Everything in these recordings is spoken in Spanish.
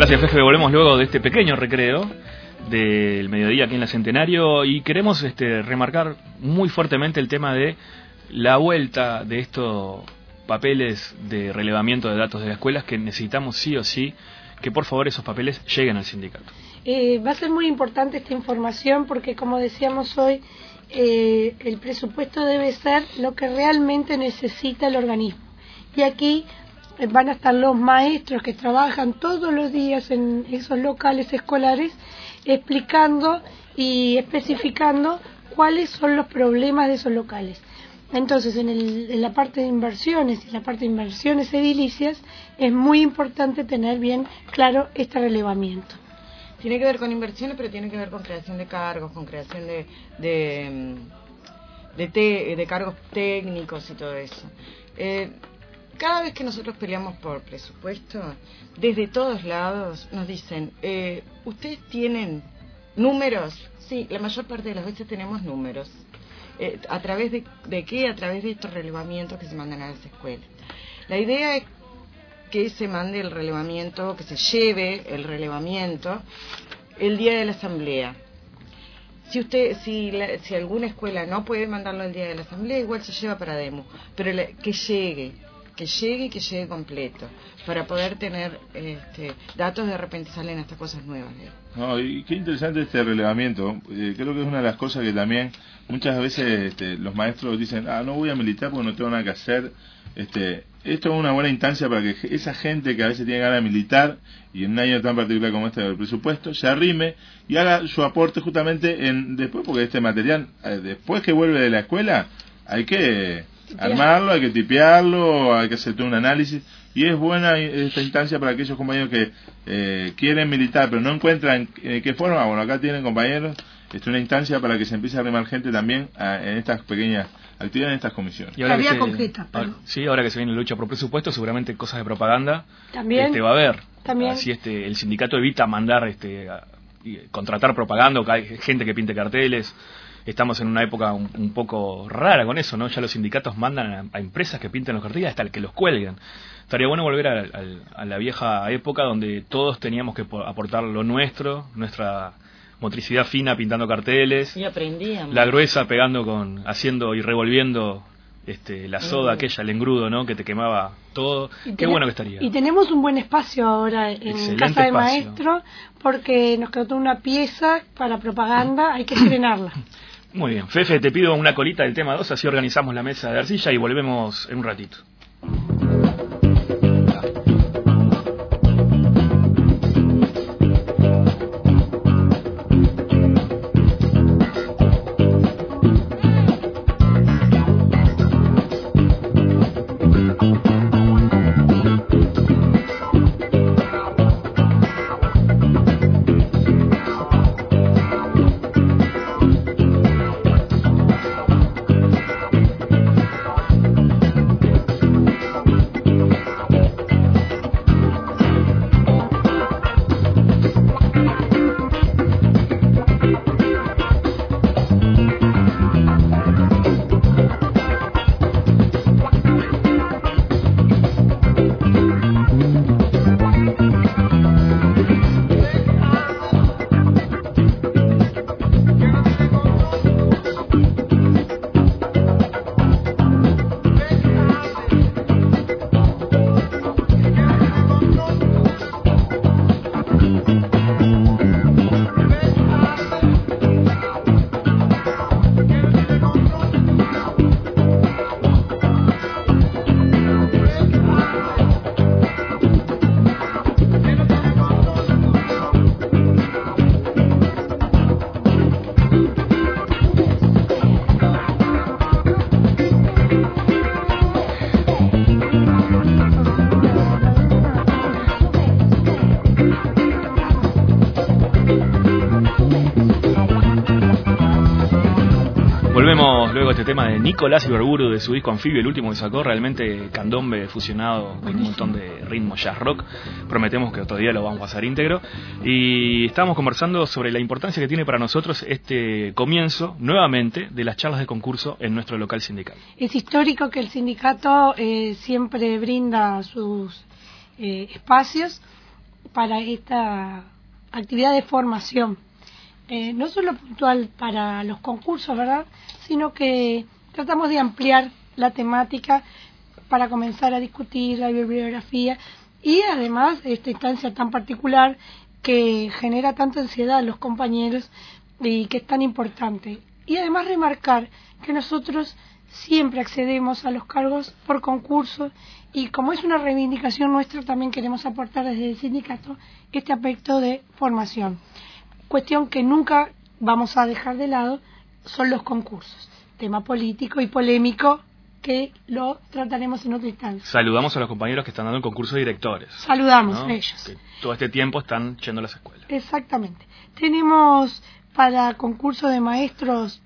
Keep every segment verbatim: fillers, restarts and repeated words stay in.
Gracias, Fefe. Volvemos luego de este pequeño recreo del mediodía aquí en la Centenario y queremos este, remarcar muy fuertemente el tema de la vuelta de estos papeles de relevamiento de datos de las escuelas, que necesitamos sí o sí que por favor esos papeles lleguen al sindicato. Eh, va a ser muy importante esta información porque, como decíamos hoy, eh, el presupuesto debe ser lo que realmente necesita el organismo. Y aquí van a estar los maestros que trabajan todos los días en esos locales escolares explicando y especificando cuáles son los problemas de esos locales. Entonces, en, el, en la parte de inversiones y la parte de inversiones edilicias es muy importante tener bien claro este relevamiento. Tiene que ver con inversiones, pero tiene que ver con creación de cargos, con creación de de, de, te, de cargos técnicos y todo eso. Eh, Cada vez que nosotros peleamos por presupuesto, desde todos lados nos dicen, eh, ¿ustedes tienen números? Sí, la mayor parte de las veces tenemos números. Eh, ¿A través de, de qué? A través de estos relevamientos que se mandan a las escuelas. La idea es que se mande el relevamiento, que se lleve el relevamiento el día de la asamblea. Si usted, si, la, si alguna escuela no puede mandarlo el día de la asamblea, igual se lleva para demo, pero la, que llegue. que llegue y que llegue completo, para poder tener este, datos. De repente salen estas cosas nuevas. ¿eh? No, y qué interesante este relevamiento. Eh, creo que es una de las cosas que también muchas veces este, los maestros dicen, ah, no voy a militar porque no tengo nada que hacer. Este, esto es una buena instancia para que esa gente que a veces tiene ganas de militar, y en un año tan particular como este del presupuesto, se arrime y haga su aporte justamente en después, porque este material, eh, después que vuelve de la escuela, hay que armarlo, hay que tipearlo, hay que hacer todo un análisis, y es buena esta instancia para aquellos compañeros que eh, quieren militar pero no encuentran eh, qué forma. Bueno, acá tienen compañeros, es una instancia para que se empiece a arrimar gente también a, en estas pequeñas actividades, en estas comisiones. Y ahora que se, concreta, ahora, sí, ahora que se viene la lucha por presupuesto, seguramente cosas de propaganda también este, va a haber. También. Así este, el sindicato evita mandar, este, a, y contratar propaganda, o que hay gente que pinte carteles. Estamos en una época un, un poco rara con eso, ¿no? Ya los sindicatos mandan a, a empresas que pinten los carteles hasta el que los cuelguen. Estaría bueno volver a, a, a la vieja época donde todos teníamos que aportar lo nuestro, nuestra motricidad fina pintando carteles. Y aprendíamos. La gruesa pegando con, haciendo y revolviendo este, la soda mm. aquella, el engrudo, ¿no? Que te quemaba todo. Qué ten, bueno que estaría. Y tenemos un buen espacio ahora en Excelente Casa de espacio. Maestro, porque nos quedó una pieza para propaganda, hay que estrenarla. Muy bien. Fefe, te pido una colita del tema dos, así organizamos la mesa de arcilla y volvemos en un ratito. Volvemos luego a este tema de Nicolás Ibarburu, de su disco Anfibio, el último que sacó, realmente candombe fusionado con un montón de ritmo jazz rock. Prometemos que otro día lo vamos a pasar íntegro. Y estábamos conversando sobre la importancia que tiene para nosotros este comienzo, nuevamente, de las charlas de concurso en nuestro local sindical. Es histórico que el sindicato eh, siempre brinda sus eh, espacios para esta actividad de formación. Eh, no solo puntual para los concursos, ¿verdad?, sino que tratamos de ampliar la temática para comenzar a discutir la bibliografía y además esta instancia tan particular que genera tanta ansiedad a los compañeros y que es tan importante. Y además remarcar que nosotros siempre accedemos a los cargos por concurso y como es una reivindicación nuestra también queremos aportar desde el sindicato este aspecto de formación. Cuestión que nunca vamos a dejar de lado son los concursos, tema político y polémico que lo trataremos en otra instancia. Saludamos a los compañeros que están dando el concurso de directores. Saludamos ¿no? a ellos. Que todo este tiempo están yendo a las escuelas. Exactamente. Tenemos para concurso de maestros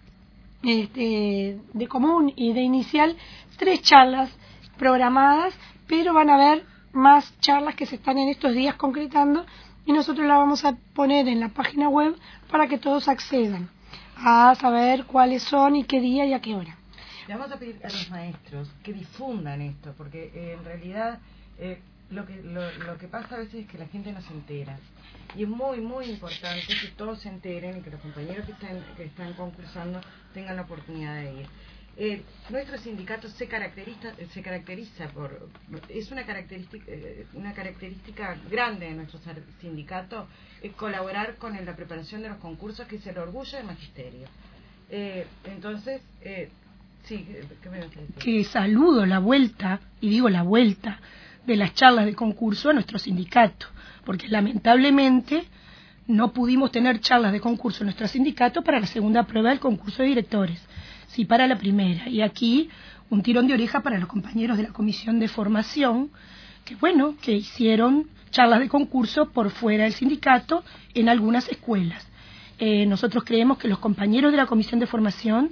este, de común y de inicial tres charlas programadas, pero van a haber más charlas que se están en estos días concretando y nosotros las vamos a poner en la página web para que todos accedan a saber cuáles son y qué día y a qué hora. Le vamos a pedir a los maestros que difundan esto, porque eh, en realidad eh, lo que lo, lo que pasa a veces es que la gente no se entera. Y es muy, muy importante que todos se enteren y que los compañeros que están, que están concursando tengan la oportunidad de ir. Eh, nuestro sindicato se caracteriza, se caracteriza por, es una característica, eh, una característica grande de nuestro sindicato, es colaborar con la preparación de los concursos, que es el orgullo del magisterio. Eh, entonces, eh, sí, ¿qué me decís? Que saludo la vuelta, y digo la vuelta, de las charlas de concurso a nuestro sindicato, porque lamentablemente no pudimos tener charlas de concurso en nuestro sindicato para la segunda prueba del concurso de directores, sí para la primera. Y aquí un tirón de oreja para los compañeros de la comisión de formación, que bueno, que hicieron charlas de concurso por fuera del sindicato en algunas escuelas. Eh, nosotros creemos que los compañeros de la comisión de formación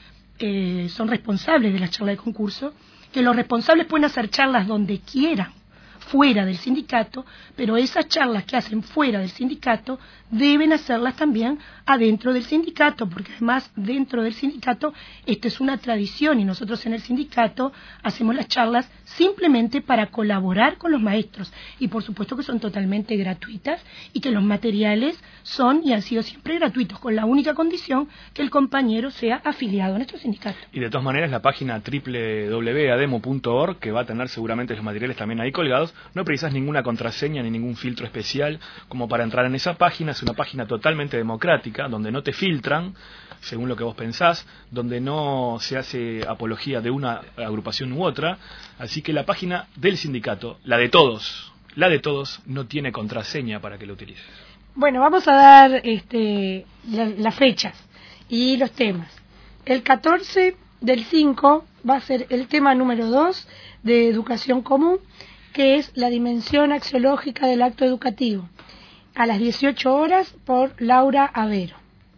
eh, son responsables de las charlas de concurso, que los responsables pueden hacer charlas donde quieran, fuera del sindicato, pero esas charlas que hacen fuera del sindicato deben hacerlas también adentro del sindicato, porque además dentro del sindicato esta es una tradición y nosotros en el sindicato hacemos las charlas simplemente para colaborar con los maestros y por supuesto que son totalmente gratuitas y que los materiales son y han sido siempre gratuitos, con la única condición que el compañero sea afiliado a nuestro sindicato. Y de todas maneras la página doble u doble u doble u punto ademo punto org, que va a tener seguramente los materiales también ahí colgados, no precisas ninguna contraseña ni ningún filtro especial como para entrar en esa página. Es una página totalmente democrática, donde no te filtran según lo que vos pensás, donde no se hace apología de una agrupación u otra, así que la página del sindicato, la de todos, la de todos, no tiene contraseña para que lo utilices. Bueno, vamos a dar este, la, las fechas y los temas. El catorce del cinco va a ser el tema número dos de Educación Común, que es la dimensión axiológica del acto educativo, a las dieciocho horas por Laura Avero.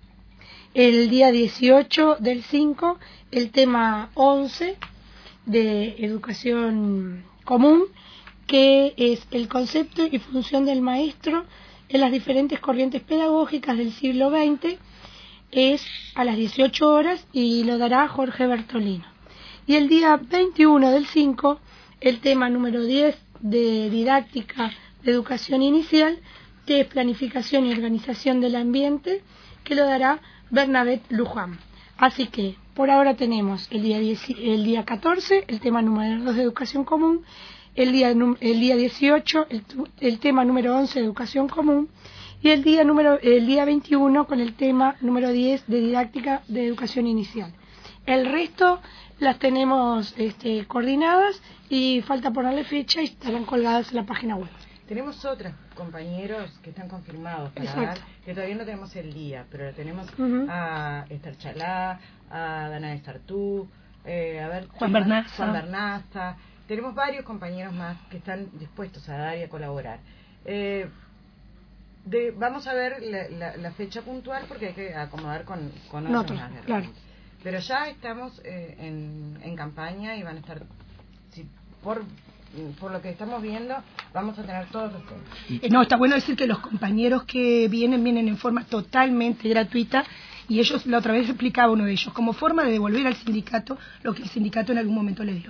El día dieciocho del cinco, el tema once de Educación Común, que es el concepto y función del maestro en las diferentes corrientes pedagógicas del siglo veinte, es a las dieciocho horas y lo dará Jorge Bertolino. Y el día veintiuno del cinco, el tema número diez de Didáctica de Educación Inicial, que es Planificación y Organización del Ambiente, que lo dará Bernabé Luján. Así que por ahora tenemos el día, diez, el día catorce, el tema número dos de Educación Común, el día, el día dieciocho, el, el tema número once de Educación Común, y el día, número, el día veintiuno con el tema número diez de Didáctica de Educación Inicial. El resto las tenemos este, coordinadas y falta ponerle fecha y estarán colgadas en la página web. Tenemos otros compañeros que están confirmados para Exacto. dar, que todavía no tenemos el día, pero tenemos Uh-huh. a Esther Chalá, a Dana de Sartú, eh, a ver, Juan Bernaza. Juan Bernaza. Tenemos varios compañeros más que están dispuestos a dar y a colaborar. Eh, de, vamos a ver la, la, la fecha puntual porque hay que acomodar con, con otros Otros, más de claro. repente. Pero ya estamos eh, en, en campaña y van a estar, si, por, por lo que estamos viendo, vamos a tener todos los temas. Eh, no, está bueno decir que los compañeros que vienen, vienen en forma totalmente gratuita y ellos, la otra vez explicaba uno de ellos, como forma de devolver al sindicato lo que el sindicato en algún momento le dio.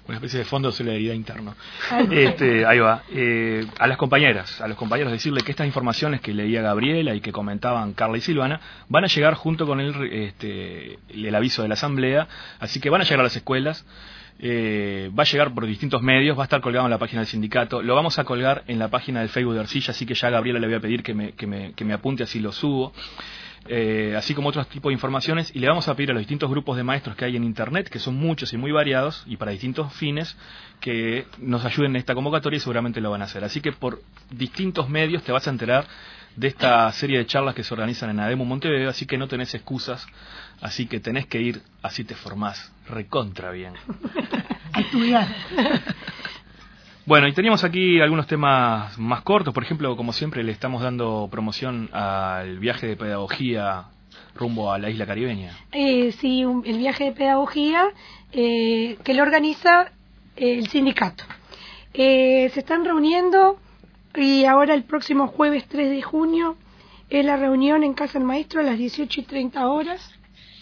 Una especie de fondo de solidaridad interno. Este, ahí va. Eh, a las compañeras, a los compañeros decirle que estas informaciones que leía Gabriela y que comentaban Carla y Silvana van a llegar junto con el, este, el aviso de la asamblea, así que van a llegar a las escuelas. Eh, va a llegar por distintos medios, va a estar colgado en la página del sindicato, lo vamos a colgar en la página del Facebook de Ercilla, así que ya a Gabriela le voy a pedir que me, que me, que me apunte, así lo subo. Eh, así como otros tipos de informaciones, y le vamos a pedir a los distintos grupos de maestros que hay en internet, que son muchos y muy variados y para distintos fines, que nos ayuden en esta convocatoria, y seguramente lo van a hacer. Así que por distintos medios te vas a enterar de esta serie de charlas que se organizan en ADEMU Montevideo, así que no tenés excusas, así que tenés que ir, así te formás recontra bien. A estudiar. Bueno, y teníamos aquí algunos temas más cortos. Por ejemplo, como siempre, le estamos dando promoción al viaje de pedagogía rumbo a la isla caribeña. Eh, sí, un, el viaje de pedagogía eh, que lo organiza eh, el sindicato. Eh, se están reuniendo y ahora el próximo jueves tres de junio es la reunión en Casa del Maestro a las dieciocho y treinta horas.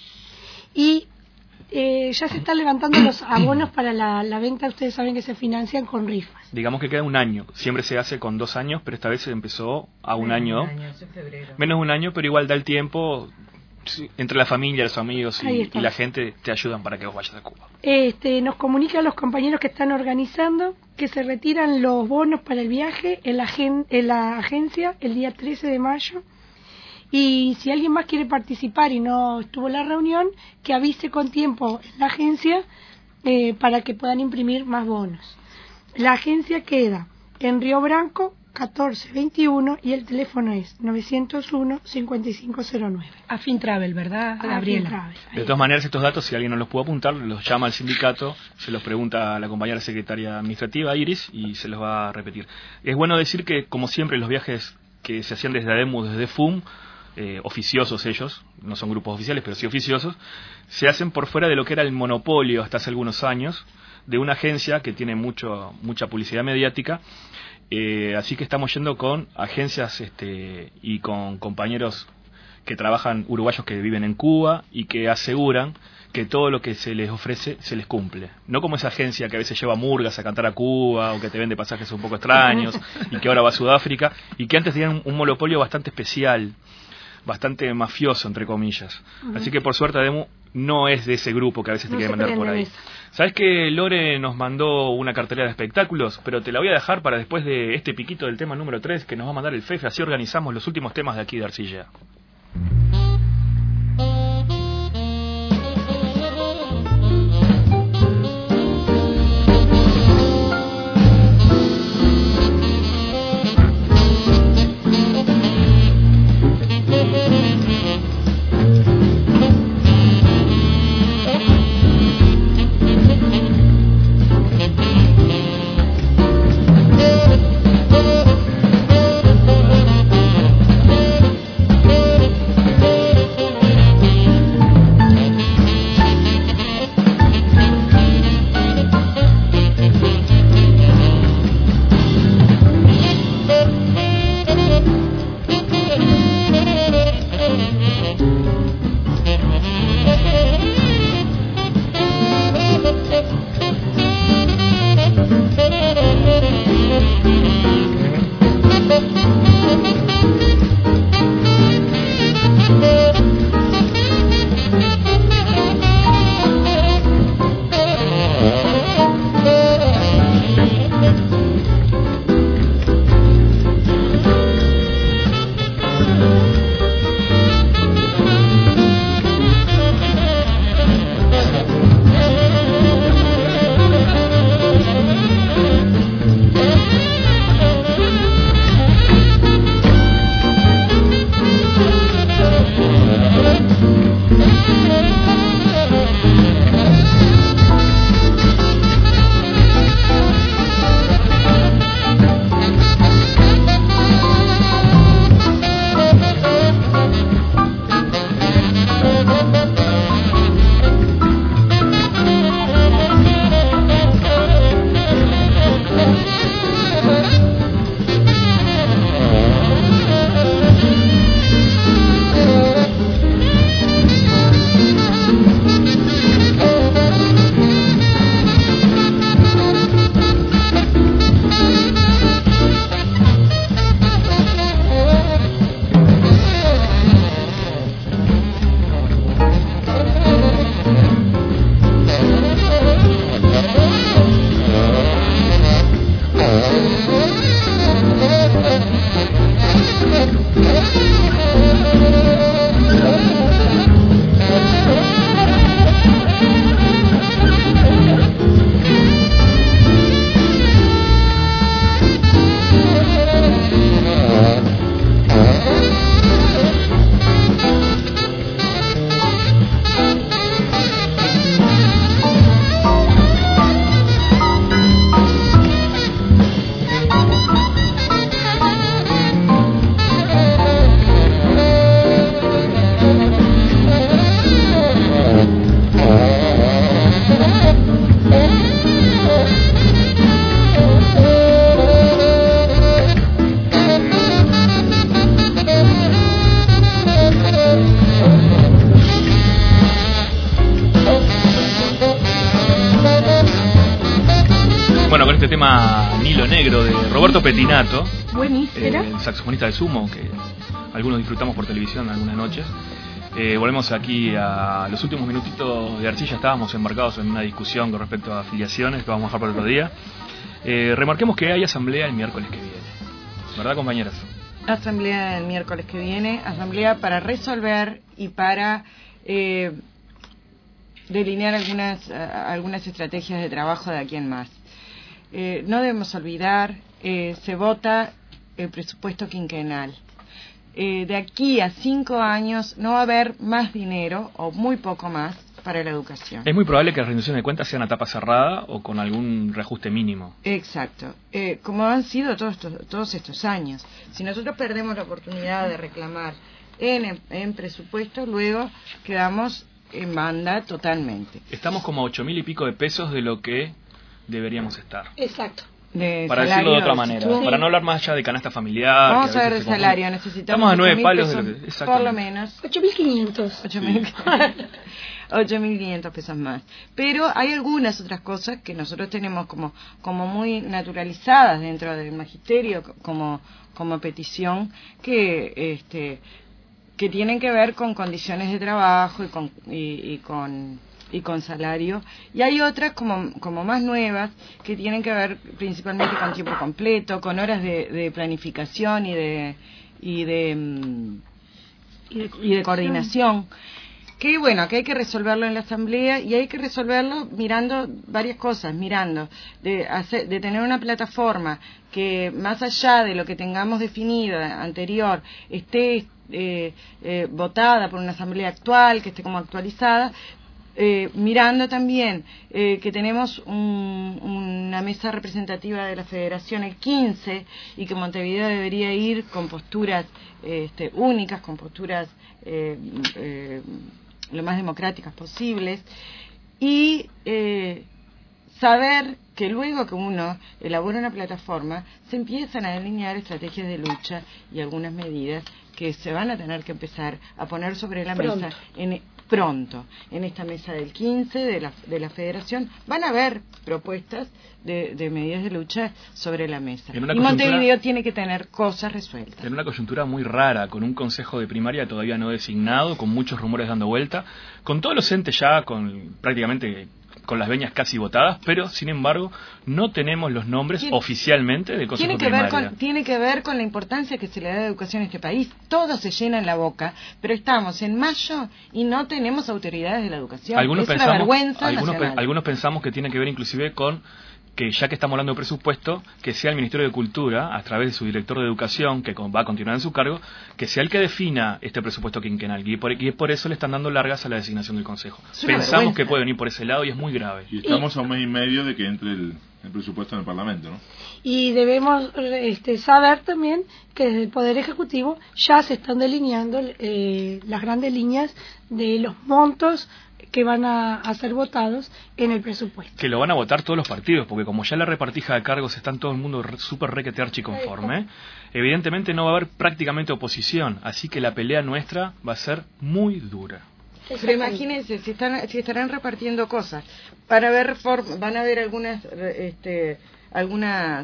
Y Eh, ya se están levantando los abonos para la, la venta. Ustedes saben que se financian con rifas. Digamos que queda un año. Siempre se hace con dos años, pero esta vez se empezó a un Menos año. Un año es en febrero. Menos de un año, pero igual da el tiempo. Entre la familia, los amigos y, y la gente te ayudan para que vos vayas a Cuba. Este, nos comunican los compañeros que están organizando que se retiran los bonos para el viaje en la, gen, en la agencia el día trece de mayo. Y si alguien más quiere participar y no estuvo en la reunión, que avise con tiempo en la agencia eh, para que puedan imprimir más bonos. La agencia queda en Río Branco catorce veintiuno y el teléfono es novecientos uno, cincuenta y cinco cero nueve. Afin Travel, ¿verdad, Gabriela? Travel. De todas maneras, estos datos, si alguien no los puede apuntar, los llama al sindicato, se los pregunta a la compañera secretaria administrativa, Iris, y se los va a repetir. Es bueno decir que, como siempre, los viajes que se hacían desde ADEMU, desde F U M, Eh, oficiosos ellos, no son grupos oficiales, pero sí oficiosos, se hacen por fuera de lo que era el monopolio hasta hace algunos años, de una agencia que tiene mucho mucha publicidad mediática, eh, así que estamos yendo con agencias este, y con compañeros que trabajan, uruguayos que viven en Cuba, y que aseguran que todo lo que se les ofrece se les cumple. No como esa agencia que a veces lleva murgas a cantar a Cuba, o que te vende pasajes un poco extraños, y que ahora va a Sudáfrica, y que antes tenían un monopolio bastante especial, bastante mafioso, entre comillas. Uh-huh. Así que por suerte ADEMU no es de ese grupo que a veces no te quiere mandar por ahí. Eso. ¿Sabes que Lore nos mandó una cartelera de espectáculos? Pero te la voy a dejar para después de este piquito del tema número tres que nos va a mandar el Fefe, así organizamos los últimos temas de aquí de Ercilla. este tema Nilo Negro de Roberto Pettinato, Buenísimo. eh, el saxofonista de Sumo, que algunos disfrutamos por televisión algunas noches. Eh, volvemos aquí a los últimos minutitos de Arcilla. Estábamos embarcados en una discusión con respecto a afiliaciones que vamos a dejar para otro día. Eh, remarquemos que hay asamblea el miércoles que viene, ¿verdad, compañeras? Asamblea el miércoles que viene, asamblea para resolver y para eh, delinear algunas, uh, algunas estrategias de trabajo de aquí en más. Eh, no debemos olvidar, eh, se vota el presupuesto quinquenal. Eh, de aquí a cinco años no va a haber más dinero, o muy poco más, para la educación. Es muy probable que la rendición de cuentas sea una etapa cerrada o con algún reajuste mínimo. Exacto. Eh, como han sido todos estos, todos estos años. Si nosotros perdemos la oportunidad de reclamar en, en presupuesto, luego quedamos en banda totalmente. Estamos como a ocho mil y pico de pesos de lo que deberíamos estar. Exacto. De Para salario, decirlo de otra manera, sí. para no hablar más allá de canasta familiar. Vamos que a ver veces el se salario, confunde. necesitamos Estamos a nueve ocho mil palos de pesos, lo que, por exactamente. lo menos. ocho mil quinientos. ocho mil ocho mil quinientos pesos más. Pero hay algunas otras cosas que nosotros tenemos como, como muy naturalizadas dentro del magisterio, como, como petición, que este que tienen que ver con condiciones de trabajo y con, y, y con y con salario, y hay otras como, como más nuevas que tienen que ver principalmente con tiempo completo, con horas de, de planificación y de y de, y de y de coordinación, que bueno, que hay que resolverlo en la asamblea, y hay que resolverlo mirando varias cosas, mirando de hacer, de tener una plataforma que más allá de lo que tengamos definido anterior esté eh, eh, votada por una asamblea actual, que esté como actualizada. Eh, mirando también eh, que tenemos un, una mesa representativa de la Federación el quince, y que Montevideo debería ir con posturas eh, este, únicas, con posturas eh, eh, lo más democráticas posibles, y eh, saber que luego que uno elabora una plataforma se empiezan a delinear estrategias de lucha y algunas medidas que se van a tener que empezar a poner sobre la Pronto. mesa en pronto, en esta mesa del quince de la, de la Federación. Van a haber propuestas de, de medidas de lucha sobre la mesa. En una Y coyuntura- Montevideo tiene que tener cosas resueltas. En una coyuntura muy rara, con un consejo de primaria todavía no designado, con muchos rumores dando vuelta, con todos los entes ya con prácticamente con las veñas casi votadas, pero sin embargo no tenemos los nombres Tiene- oficialmente del consejo Tiene de que, ver primaria. con, tiene que ver con la importancia que se le da a la educación en este país. Todos se llenan la boca, pero estamos en mayo y no tenemos autoridades de la educación. Algunos es una pensamos, vergüenza algunos, pe- nacional. algunos pensamos que tiene que ver inclusive con que, ya que estamos hablando de presupuesto, que sea el Ministerio de Cultura, a través de su director de Educación, que con- va a continuar en su cargo, que sea el que defina este presupuesto quinquenal. Y por, y por eso le están dando largas a la designación del Consejo. Es una Pensamos vergüenza. que puede venir por ese lado y es muy grave. Y estamos a un mes y medio de que entre el, el presupuesto en el Parlamento, ¿no? Y debemos este, saber también que desde el Poder Ejecutivo ya se están delineando eh, las grandes líneas de los montos que van a, a ser votados en el presupuesto. Que lo van a votar todos los partidos, porque como ya la repartija de cargos está en todo el mundo re- súper requete archiconforme, evidentemente no va a haber prácticamente oposición, así que la pelea nuestra va a ser muy dura. Pero imagínense, si, están, si estarán repartiendo cosas, para ver reform, van a haber algunas, re- este, algunas,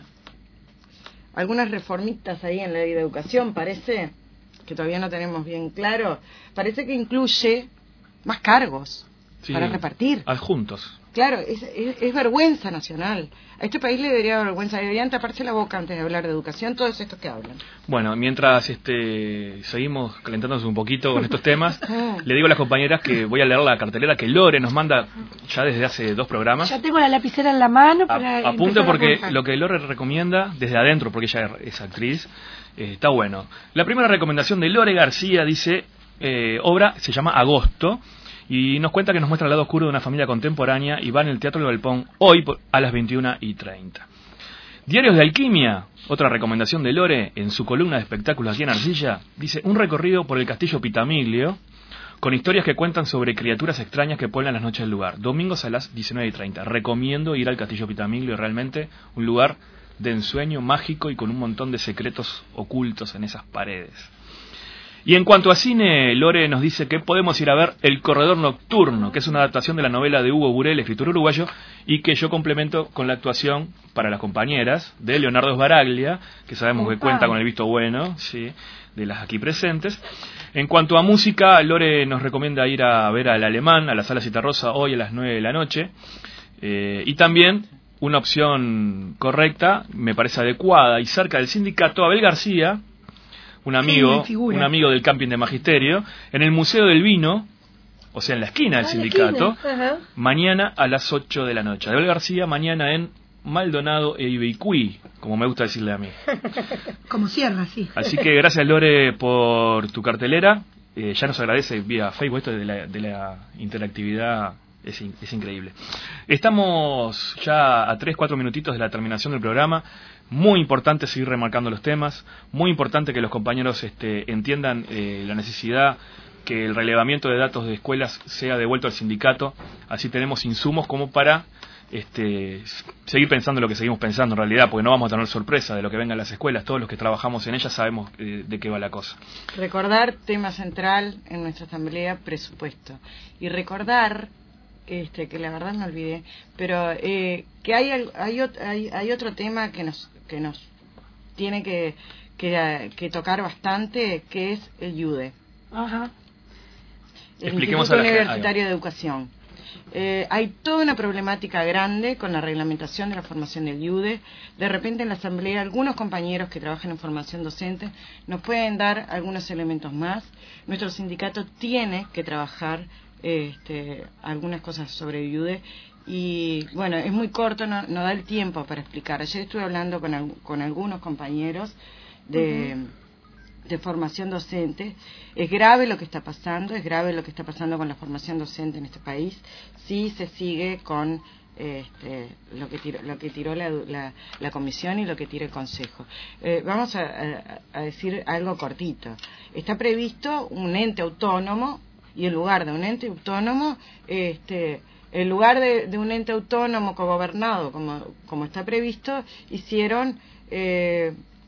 algunas reformitas ahí en la ley de educación, parece, que todavía no tenemos bien claro, parece que incluye más cargos Sí, para repartir. Adjuntos. Claro, es, es, es vergüenza nacional. A este país le debería dar vergüenza, deberían taparse la boca antes de hablar de educación, todos estos que hablan. Bueno, mientras este seguimos calentándonos un poquito con estos temas, le digo a las compañeras que voy a leer la cartelera que Lore nos manda ya desde hace dos programas. Ya tengo la lapicera en la mano para A- apunte empezar a porque apuntar. lo que Lore recomienda desde adentro, porque ella es actriz, eh, está bueno. La primera recomendación de Lore García dice, eh, obra se llama Agosto, y nos cuenta que nos muestra el lado oscuro de una familia contemporánea y va en el Teatro del Galpón hoy por- a las veintiuna y treinta. Diarios de Alquimia, otra recomendación de Lore en su columna de espectáculos aquí en Arcilla, dice un recorrido por el castillo Pitamiglio con historias que cuentan sobre criaturas extrañas que pueblan las noches del lugar. Domingos a las diecinueve y treinta. Recomiendo ir al castillo Pitamiglio, realmente un lugar de ensueño mágico y con un montón de secretos ocultos en esas paredes. Y en cuanto a cine, Lore nos dice que podemos ir a ver El Corredor Nocturno, que es una adaptación de la novela de Hugo Burel, escritor uruguayo, y que yo complemento con la actuación para las compañeras de Leonardo Sbaraglia, que sabemos que cuenta con el visto bueno, sí, de las aquí presentes. En cuanto a música, Lore nos recomienda ir a ver al Alemán, a la Sala Citarrosa, hoy a las nueve de la noche. Eh, y también una opción correcta, me parece adecuada, y cerca del sindicato, Abel García, un amigo, sí, un amigo del camping de Magisterio, en el Museo del Vino, o sea, en la esquina del ah, sindicato, mañana a las ocho de la noche. Abel García, mañana en Maldonado e Ibeicuí, como me gusta decirle a mí. Como Sierra, sí. Así que gracias, Lore, por tu cartelera. Eh, ya nos agradece vía Facebook esto de la, de la interactividad. Es, in, es increíble. Estamos ya a tres, cuatro minutitos de la terminación del programa. Muy importante seguir remarcando los temas. Muy importante que los compañeros este, entiendan eh, la necesidad que el relevamiento de datos de escuelas sea devuelto al sindicato. Así tenemos insumos como para este, seguir pensando lo que seguimos pensando en realidad, porque no vamos a tener sorpresa de lo que venga a las escuelas. Todos los que trabajamos en ellas sabemos eh, de qué va la cosa. Recordar, tema central en nuestra asamblea, presupuesto. Y recordar... Este, que la verdad me olvidé, pero eh, que hay, hay hay hay otro tema que nos que nos tiene que que, que tocar bastante, que es el I U D E. Ajá. El Expliquemos Instituto a la Universitario de Educación. Eh, hay toda una problemática grande con la reglamentación de la formación del I U D E. De repente en la asamblea algunos compañeros que trabajan en formación docente nos pueden dar algunos elementos más. Nuestro sindicato tiene que trabajar Este, algunas cosas sobre I U D E y bueno, es muy corto, no, no da el tiempo para explicar. Ayer estuve hablando con, con algunos compañeros de, uh-huh. de formación docente. Es grave lo que está pasando, es grave lo que está pasando con la formación docente en este país. Sí se sigue con este, lo que tiró, lo que tiró la, la, la comisión y lo que tira el consejo. Eh, vamos a, a, a decir algo cortito. Está previsto un ente autónomo, y en lugar de un ente autónomo, este, en lugar de, de un ente autónomo cogobernado, como, como está previsto, hicieron eh,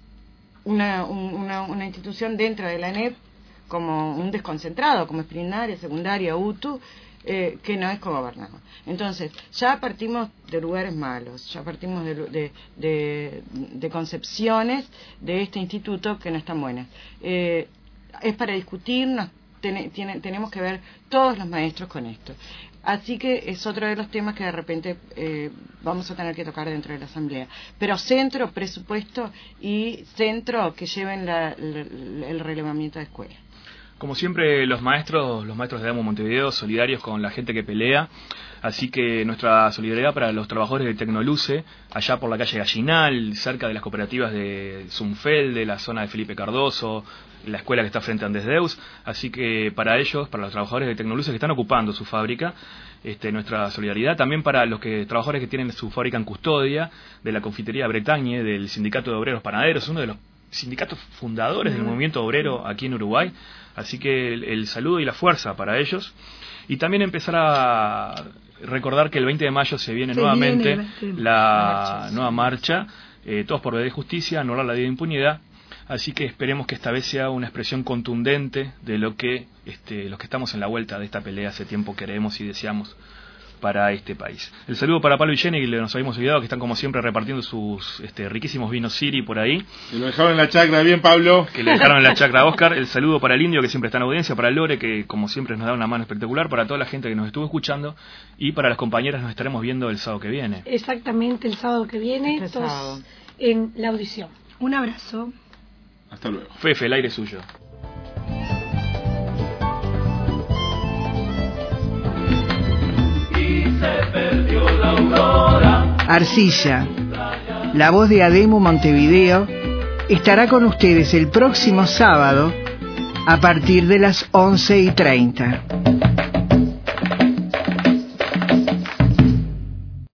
una, un, una, una institución dentro de la A N E P como un desconcentrado, como es primaria, secundaria, U T U, eh, que no es cogobernado. Entonces, ya partimos de lugares malos, ya partimos de, de, de, de concepciones de este instituto que no están buenas. Eh, es para discutirnos. Ten, tiene, tenemos que ver todos los maestros con esto. Así que es otro de los temas que de repente eh, vamos a tener que tocar dentro de la asamblea. Pero centro, presupuesto y centro que lleven la, la, el relevamiento de escuela. Como siempre, los maestros, los maestros de Demo Montevideo, solidarios con la gente que pelea. Así que nuestra solidaridad para los trabajadores de Tecnoluce, allá por la calle Gallinal, cerca de las cooperativas de Zunfelde, la zona de Felipe Cardoso, la escuela que está frente a Andes Deus. Así que para ellos, para los trabajadores de Tecnoluce que están ocupando su fábrica, este, nuestra solidaridad. También para los que trabajadores que tienen su fábrica en custodia, de la confitería Bretagne, del Sindicato de Obreros Panaderos, uno de los sindicatos fundadores del movimiento obrero aquí en Uruguay. Así que el, el saludo y la fuerza para ellos. Y también empezar a recordar que el veinte de mayo se viene se nuevamente viene, la marcha, nueva marcha, eh, Todos por Verdad y Justicia, anular la ley de impunidad. Así que esperemos que esta vez sea una expresión contundente de lo que este, los que estamos en la vuelta de esta pelea hace tiempo queremos y deseamos para este país. El saludo para Pablo y Jenny, que nos habíamos olvidado, que están como siempre repartiendo sus este, riquísimos vinos Siri por ahí. Que lo dejaron en la chacra, bien Pablo. Que le dejaron en la chacra a Oscar. El saludo para el Indio, que siempre está en audiencia, para Lore, que como siempre nos da una mano espectacular, para toda la gente que nos estuvo escuchando y para las compañeras nos estaremos viendo el sábado que viene. Exactamente, el sábado que viene, este todos sábado. En la audición. Un abrazo. Hasta luego. Fefe, el aire es suyo. Arcilla, la voz de Ademo Montevideo, estará con ustedes el próximo sábado a partir de las once y treinta.